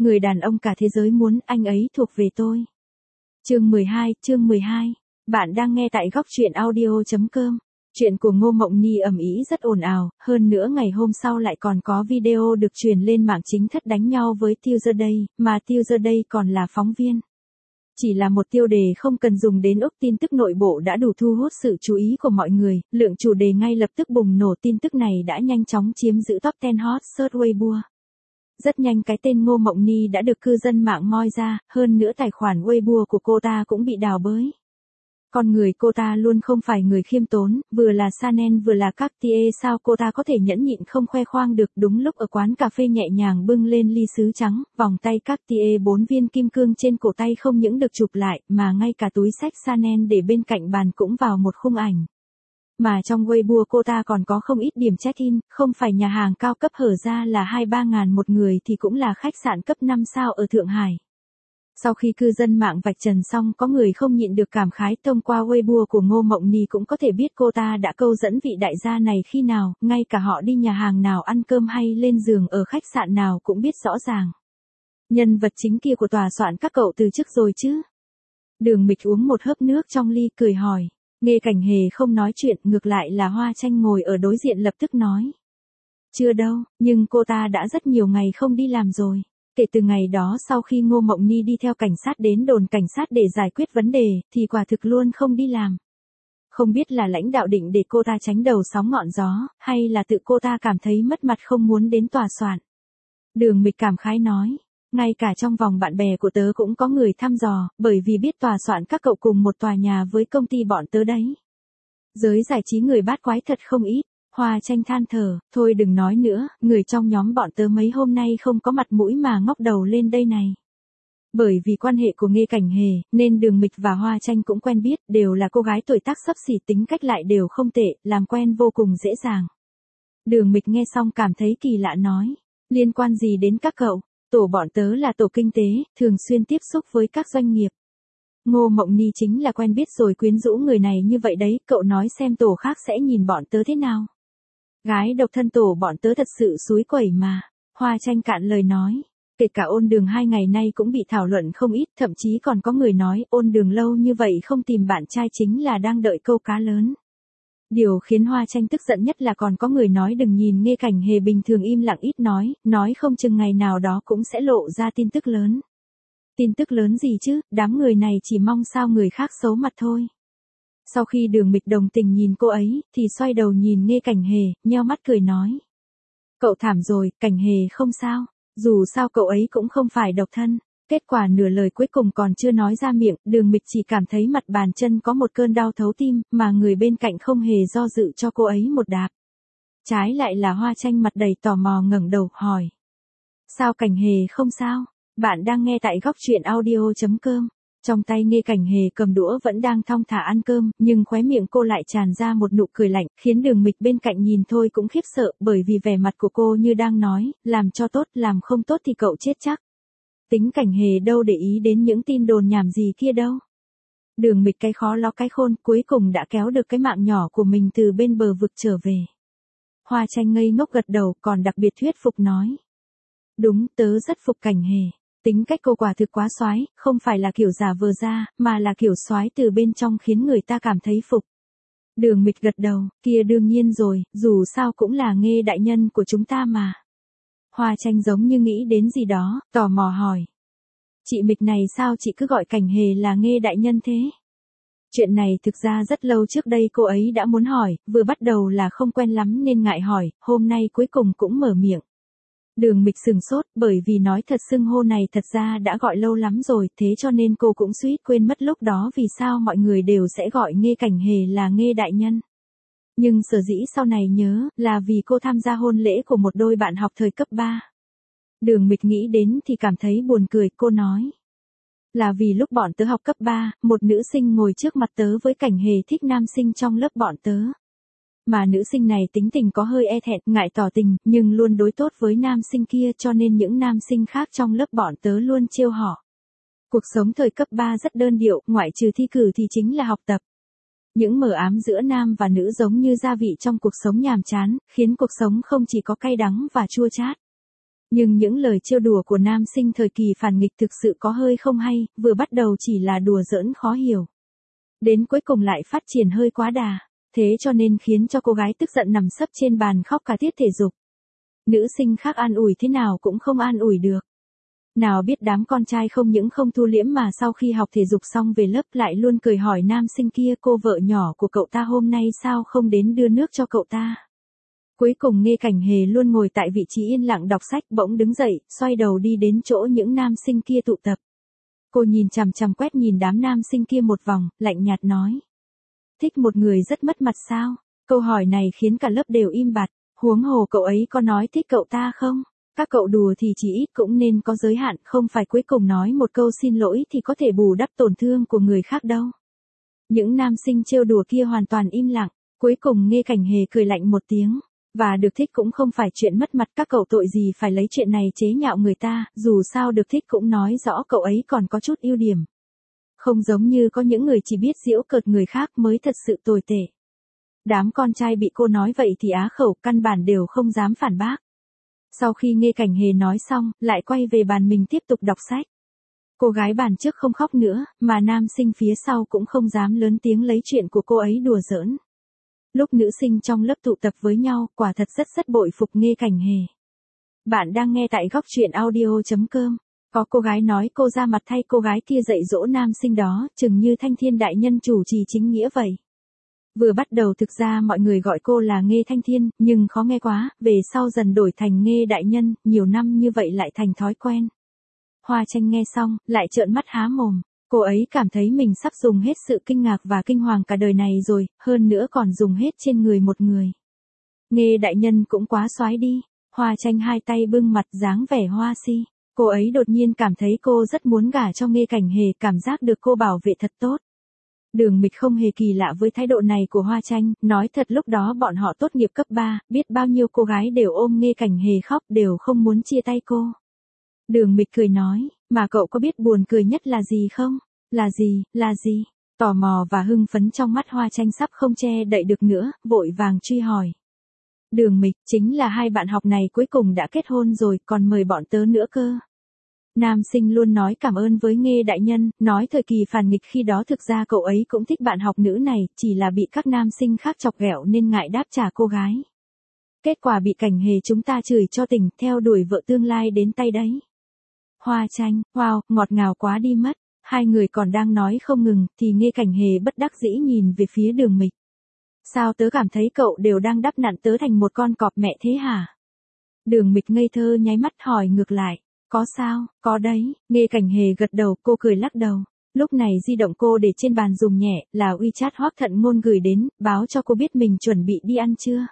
Người đàn ông cả thế giới muốn, anh ấy thuộc về tôi. Chương 12. Bạn đang nghe tại góc truyện audio.com. Chuyện của Ngô Mộng Ni ầm ĩ rất ồn ào, hơn nữa ngày hôm sau lại còn có video được truyền lên mạng chính thất đánh nhau với Tuesday, mà Tuesday còn là phóng viên. Chỉ là một tiêu đề không cần dùng đến ốc tin tức nội bộ đã đủ thu hút sự chú ý của mọi người, lượng chủ đề ngay lập tức bùng nổ. Tin tức này đã nhanh chóng chiếm giữ top 10 hot search Weibo. Rất nhanh cái tên Ngô Mộng Ni đã được cư dân mạng moi ra, hơn nữa tài khoản Weibo của cô ta cũng bị đào bới. Con người cô ta luôn không phải người khiêm tốn, vừa là Chanel vừa là Cartier, sao cô ta có thể nhẫn nhịn không khoe khoang được. Đúng lúc ở quán cà phê nhẹ nhàng bưng lên ly sứ trắng, vòng tay Cartier 4 viên kim cương trên cổ tay không những được chụp lại, mà ngay cả túi xách Chanel để bên cạnh bàn cũng vào một khung ảnh. Mà trong Weibo cô ta còn có không ít điểm check-in, không phải nhà hàng cao cấp hở ra là 2-3 ngàn một người thì cũng là khách sạn cấp 5 sao ở Thượng Hải. Sau khi cư dân mạng vạch trần xong, có người không nhịn được cảm khái. Thông qua Weibo của Ngô Mộng Ni cũng có thể biết cô ta đã câu dẫn vị đại gia này khi nào, ngay cả họ đi nhà hàng nào ăn cơm hay lên giường ở khách sạn nào cũng biết rõ ràng. Nhân vật chính kia của tòa soạn các cậu từ chức rồi chứ? Đường Mịch uống một hớp nước trong ly cười hỏi. Nghe Cảnh Hề không nói chuyện, ngược lại là Hoa Tranh ngồi ở đối diện lập tức nói. Chưa đâu, nhưng cô ta đã rất nhiều ngày không đi làm rồi. Kể từ ngày đó sau khi Ngô Mộng Ni đi theo cảnh sát đến đồn cảnh sát để giải quyết vấn đề, thì quả thực luôn không đi làm. Không biết là lãnh đạo định để cô ta tránh đầu sóng ngọn gió, hay là tự cô ta cảm thấy mất mặt không muốn đến tòa soạn. Đường Mịch cảm khái nói. Ngay cả trong vòng bạn bè của tớ cũng có người thăm dò, bởi vì biết tòa soạn các cậu cùng một tòa nhà với công ty bọn tớ đấy. Giới giải trí người bát quái thật không ít. Hoa Tranh than thở, thôi đừng nói nữa, người trong nhóm bọn tớ mấy hôm nay không có mặt mũi mà ngóc đầu lên đây này. Bởi vì quan hệ của Nghe Cảnh Hề, nên Đường Mịch và Hoa Tranh cũng quen biết, đều là cô gái tuổi tác xấp xỉ, tính cách lại đều không tệ, làm quen vô cùng dễ dàng. Đường Mịch nghe xong cảm thấy kỳ lạ nói, liên quan gì đến các cậu? Tổ bọn tớ là tổ kinh tế, thường xuyên tiếp xúc với các doanh nghiệp. Ngô Mộng Ni chính là quen biết rồi quyến rũ người này như vậy đấy, cậu nói xem tổ khác sẽ nhìn bọn tớ thế nào. Gái độc thân tổ bọn tớ thật sự xúi quẩy mà. Hoa Tranh cạn lời nói. Kể cả Ôn Đường 2 ngày nay cũng bị thảo luận không ít, thậm chí còn có người nói Ôn Đường lâu như vậy không tìm bạn trai chính là đang đợi câu cá lớn. Điều khiến Hoa Tranh tức giận nhất là còn có người nói đừng nhìn Nghe Cảnh Hề bình thường im lặng ít nói không chừng ngày nào đó cũng sẽ lộ ra tin tức lớn. Tin tức lớn gì chứ, đám người này chỉ mong sao người khác xấu mặt thôi. Sau khi Đường Mịch đồng tình nhìn cô ấy, thì xoay đầu nhìn Nghe Cảnh Hề, nheo mắt cười nói. Cậu thảm rồi, Cảnh Hề không sao, dù sao cậu ấy cũng không phải độc thân. Kết quả nửa lời cuối cùng còn chưa nói ra miệng, Đường Mịch chỉ cảm thấy mặt bàn chân có một cơn đau thấu tim, mà người bên cạnh không hề do dự cho cô ấy một đạp. Trái lại là Hoa Tranh mặt đầy tò mò ngẩng đầu, hỏi. Sao Cảnh Hề không sao? Bạn đang nghe tại góc truyện audio.com. Trong tay Nghe Cảnh Hề cầm đũa vẫn đang thong thả ăn cơm, nhưng khóe miệng cô lại tràn ra một nụ cười lạnh, khiến Đường Mịch bên cạnh nhìn thôi cũng khiếp sợ, bởi vì vẻ mặt của cô như đang nói, làm cho tốt, làm không tốt thì cậu chết chắc. Tính Cảnh Hề đâu để ý đến những tin đồn nhảm gì kia đâu. Đường Mịch cái khó ló cái khôn, cuối cùng đã kéo được cái mạng nhỏ của mình từ bên bờ vực trở về. Hoa Tranh ngây ngốc gật đầu, còn đặc biệt thuyết phục nói. Đúng, tớ rất phục Cảnh Hề. Tính cách cô quả thực quá soái, không phải là kiểu giả vờ ra, mà là kiểu soái từ bên trong khiến người ta cảm thấy phục. Đường Mịch gật đầu, kia đương nhiên rồi, dù sao cũng là Nghe đại nhân của chúng ta mà. Hoa Tranh giống như nghĩ đến gì đó, tò mò hỏi. Chị Mịch này sao chị cứ gọi Cảnh Hề là Nghe đại nhân thế? Chuyện này thực ra rất lâu trước đây cô ấy đã muốn hỏi, vừa bắt đầu là không quen lắm nên ngại hỏi, hôm nay cuối cùng cũng mở miệng. Đường Mịch sừng sốt, bởi vì nói thật xưng hô này thật ra đã gọi lâu lắm rồi, thế cho nên cô cũng suýt quên mất lúc đó vì sao mọi người đều sẽ gọi Nghe Cảnh Hề là Nghe đại nhân. Nhưng sở dĩ sau này nhớ, là vì cô tham gia hôn lễ của một đôi bạn học thời cấp 3. Đường Mịch nghĩ đến thì cảm thấy buồn cười, cô nói. Là vì lúc bọn tớ học cấp 3, một nữ sinh ngồi trước mặt tớ với Cảnh Hề thích nam sinh trong lớp bọn tớ. Mà nữ sinh này tính tình có hơi e thẹn, ngại tỏ tình, nhưng luôn đối tốt với nam sinh kia cho nên những nam sinh khác trong lớp bọn tớ luôn trêu họ. Cuộc sống thời cấp 3 rất đơn điệu, ngoại trừ thi cử thì chính là học tập. Những mờ ám giữa nam và nữ giống như gia vị trong cuộc sống nhàm chán, khiến cuộc sống không chỉ có cay đắng và chua chát. Nhưng những lời trêu đùa của nam sinh thời kỳ phản nghịch thực sự có hơi không hay, vừa bắt đầu chỉ là đùa giỡn khó hiểu. Đến cuối cùng lại phát triển hơi quá đà, thế cho nên khiến cho cô gái tức giận nằm sấp trên bàn khóc cả tiết thể dục. Nữ sinh khác an ủi thế nào cũng không an ủi được. Nào biết đám con trai không những không thu liễm mà sau khi học thể dục xong về lớp lại luôn cười hỏi nam sinh kia cô vợ nhỏ của cậu ta hôm nay sao không đến đưa nước cho cậu ta. Cuối cùng Nghê Cảnh Hề luôn ngồi tại vị trí yên lặng đọc sách bỗng đứng dậy, xoay đầu đi đến chỗ những nam sinh kia tụ tập. Cô nhìn chằm chằm quét nhìn đám nam sinh kia một vòng, lạnh nhạt nói. Thích một người rất mất mặt sao? Câu hỏi này khiến cả lớp đều im bặt, huống hồ cậu ấy có nói thích cậu ta không? Các cậu đùa thì chỉ ít cũng nên có giới hạn, không phải cuối cùng nói một câu xin lỗi thì có thể bù đắp tổn thương của người khác đâu. Những nam sinh trêu đùa kia hoàn toàn im lặng, cuối cùng Nghê Cảnh Hề cười lạnh một tiếng. Và được thích cũng không phải chuyện mất mặt, các cậu tội gì phải lấy chuyện này chế nhạo người ta, dù sao được thích cũng nói rõ cậu ấy còn có chút ưu điểm. Không giống như có những người chỉ biết giễu cợt người khác mới thật sự tồi tệ. Đám con trai bị cô nói vậy thì á khẩu căn bản đều không dám phản bác. Sau khi Nghê Cảnh Hề nói xong, lại quay về bàn mình tiếp tục đọc sách. Cô gái bàn trước không khóc nữa, mà nam sinh phía sau cũng không dám lớn tiếng lấy chuyện của cô ấy đùa giỡn. Lúc nữ sinh trong lớp tụ tập với nhau, quả thật rất bội phục Nghê Cảnh Hề. Bạn đang nghe tại góc truyện audio.com. Có cô gái nói cô ra mặt thay cô gái kia dạy dỗ nam sinh đó, chừng như Thanh Thiên đại nhân chủ trì chính nghĩa vậy. Vừa bắt đầu thực ra mọi người gọi cô là Nghê Thanh Thiên, nhưng khó nghe quá, về sau dần đổi thành Nghê đại nhân, nhiều năm như vậy lại thành thói quen. Hoa Tranh nghe xong, lại trợn mắt há mồm. Cô ấy cảm thấy mình sắp dùng hết sự kinh ngạc và kinh hoàng cả đời này rồi, hơn nữa còn dùng hết trên người một người. Nghê đại nhân cũng quá xoái đi. Hoa Tranh hai tay bưng mặt dáng vẻ hoa si. Cô ấy đột nhiên cảm thấy cô rất muốn gả cho Nghê Cảnh Hề, cảm giác được cô bảo vệ thật tốt. Đường Mịch không hề kỳ lạ với thái độ này của Hoa Tranh, nói thật lúc đó bọn họ tốt nghiệp cấp 3, biết bao nhiêu cô gái đều ôm Nghê Cảnh Hề khóc đều không muốn chia tay cô. Đường Mịch cười nói, mà cậu có biết buồn cười nhất là gì không? Là gì? Tò mò và hưng phấn trong mắt Hoa Tranh sắp không che đậy được nữa, vội vàng truy hỏi. Đường Mịch, chính là hai bạn học này cuối cùng đã kết hôn rồi, còn mời bọn tớ nữa cơ. Nam sinh luôn nói cảm ơn với Nghê đại nhân, nói thời kỳ phản nghịch khi đó thực ra cậu ấy cũng thích bạn học nữ này, chỉ là bị các nam sinh khác chọc ghẹo nên ngại đáp trả cô gái. Kết quả bị Cảnh Hề chúng ta chửi cho tỉnh, theo đuổi vợ tương lai đến tay đấy. Hoa Tranh, wow, ngọt ngào quá đi mất. Hai người còn đang nói không ngừng, thì Nghê Cảnh Hề bất đắc dĩ nhìn về phía Đường Mịch. Sao tớ cảm thấy cậu đều đang đắp nặn tớ thành một con cọp mẹ thế hả? Đường Mịch ngây thơ nháy mắt hỏi ngược lại. Có sao, có đấy, Nghê Cảnh Hề gật đầu, cô cười lắc đầu. Lúc này di động cô để trên bàn dùng nhẹ, là WeChat Hoắc Thận Ngôn gửi đến, báo cho cô biết mình chuẩn bị đi ăn trưa.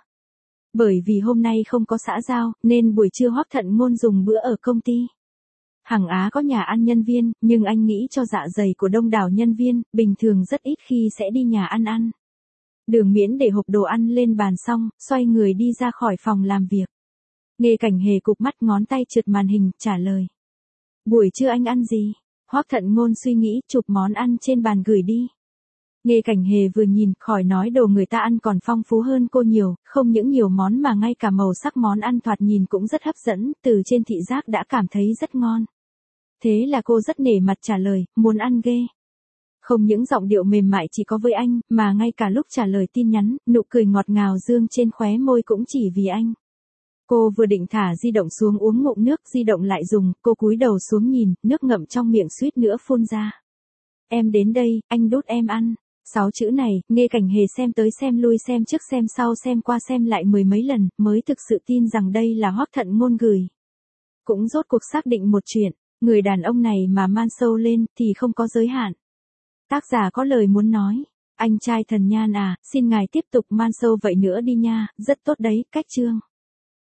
Bởi vì hôm nay không có xã giao, nên buổi trưa Hoắc Thận Ngôn dùng bữa ở công ty. Hằng Á có nhà ăn nhân viên, nhưng anh nghĩ cho dạ dày của đông đảo nhân viên, bình thường rất ít khi sẽ đi nhà ăn. Đường Miễn để hộp đồ ăn lên bàn xong, xoay người đi ra khỏi phòng làm việc. Nghê Cảnh Hề cụp mắt ngón tay trượt màn hình, trả lời. Buổi trưa anh ăn gì? Hoắc Thận Ngôn suy nghĩ, chụp món ăn trên bàn gửi đi. Nghê Cảnh Hề vừa nhìn, khỏi nói đồ người ta ăn còn phong phú hơn cô nhiều, không những nhiều món mà ngay cả màu sắc món ăn thoạt nhìn cũng rất hấp dẫn, từ trên thị giác đã cảm thấy rất ngon. Thế là cô rất nể mặt trả lời, muốn ăn ghê. Không những giọng điệu mềm mại chỉ có với anh, mà ngay cả lúc trả lời tin nhắn, nụ cười ngọt ngào dương trên khóe môi cũng chỉ vì anh. Cô vừa định thả di động xuống uống ngụm nước, di động lại dùng, cô cúi đầu xuống nhìn, nước ngậm trong miệng suýt nữa phun ra. Em đến đây, anh đút em ăn. 6 chữ này, Nghê Cảnh Hề xem tới xem lui xem trước xem sau xem qua xem lại mười mấy lần, mới thực sự tin rằng đây là Hoắc Thận Ngôn gửi. Cũng rốt cuộc xác định một chuyện, người đàn ông này mà man sâu lên, thì không có giới hạn. Tác giả có lời muốn nói, anh trai thần nhan à, xin ngài tiếp tục man sâu vậy nữa đi nha, rất tốt đấy, cách chương.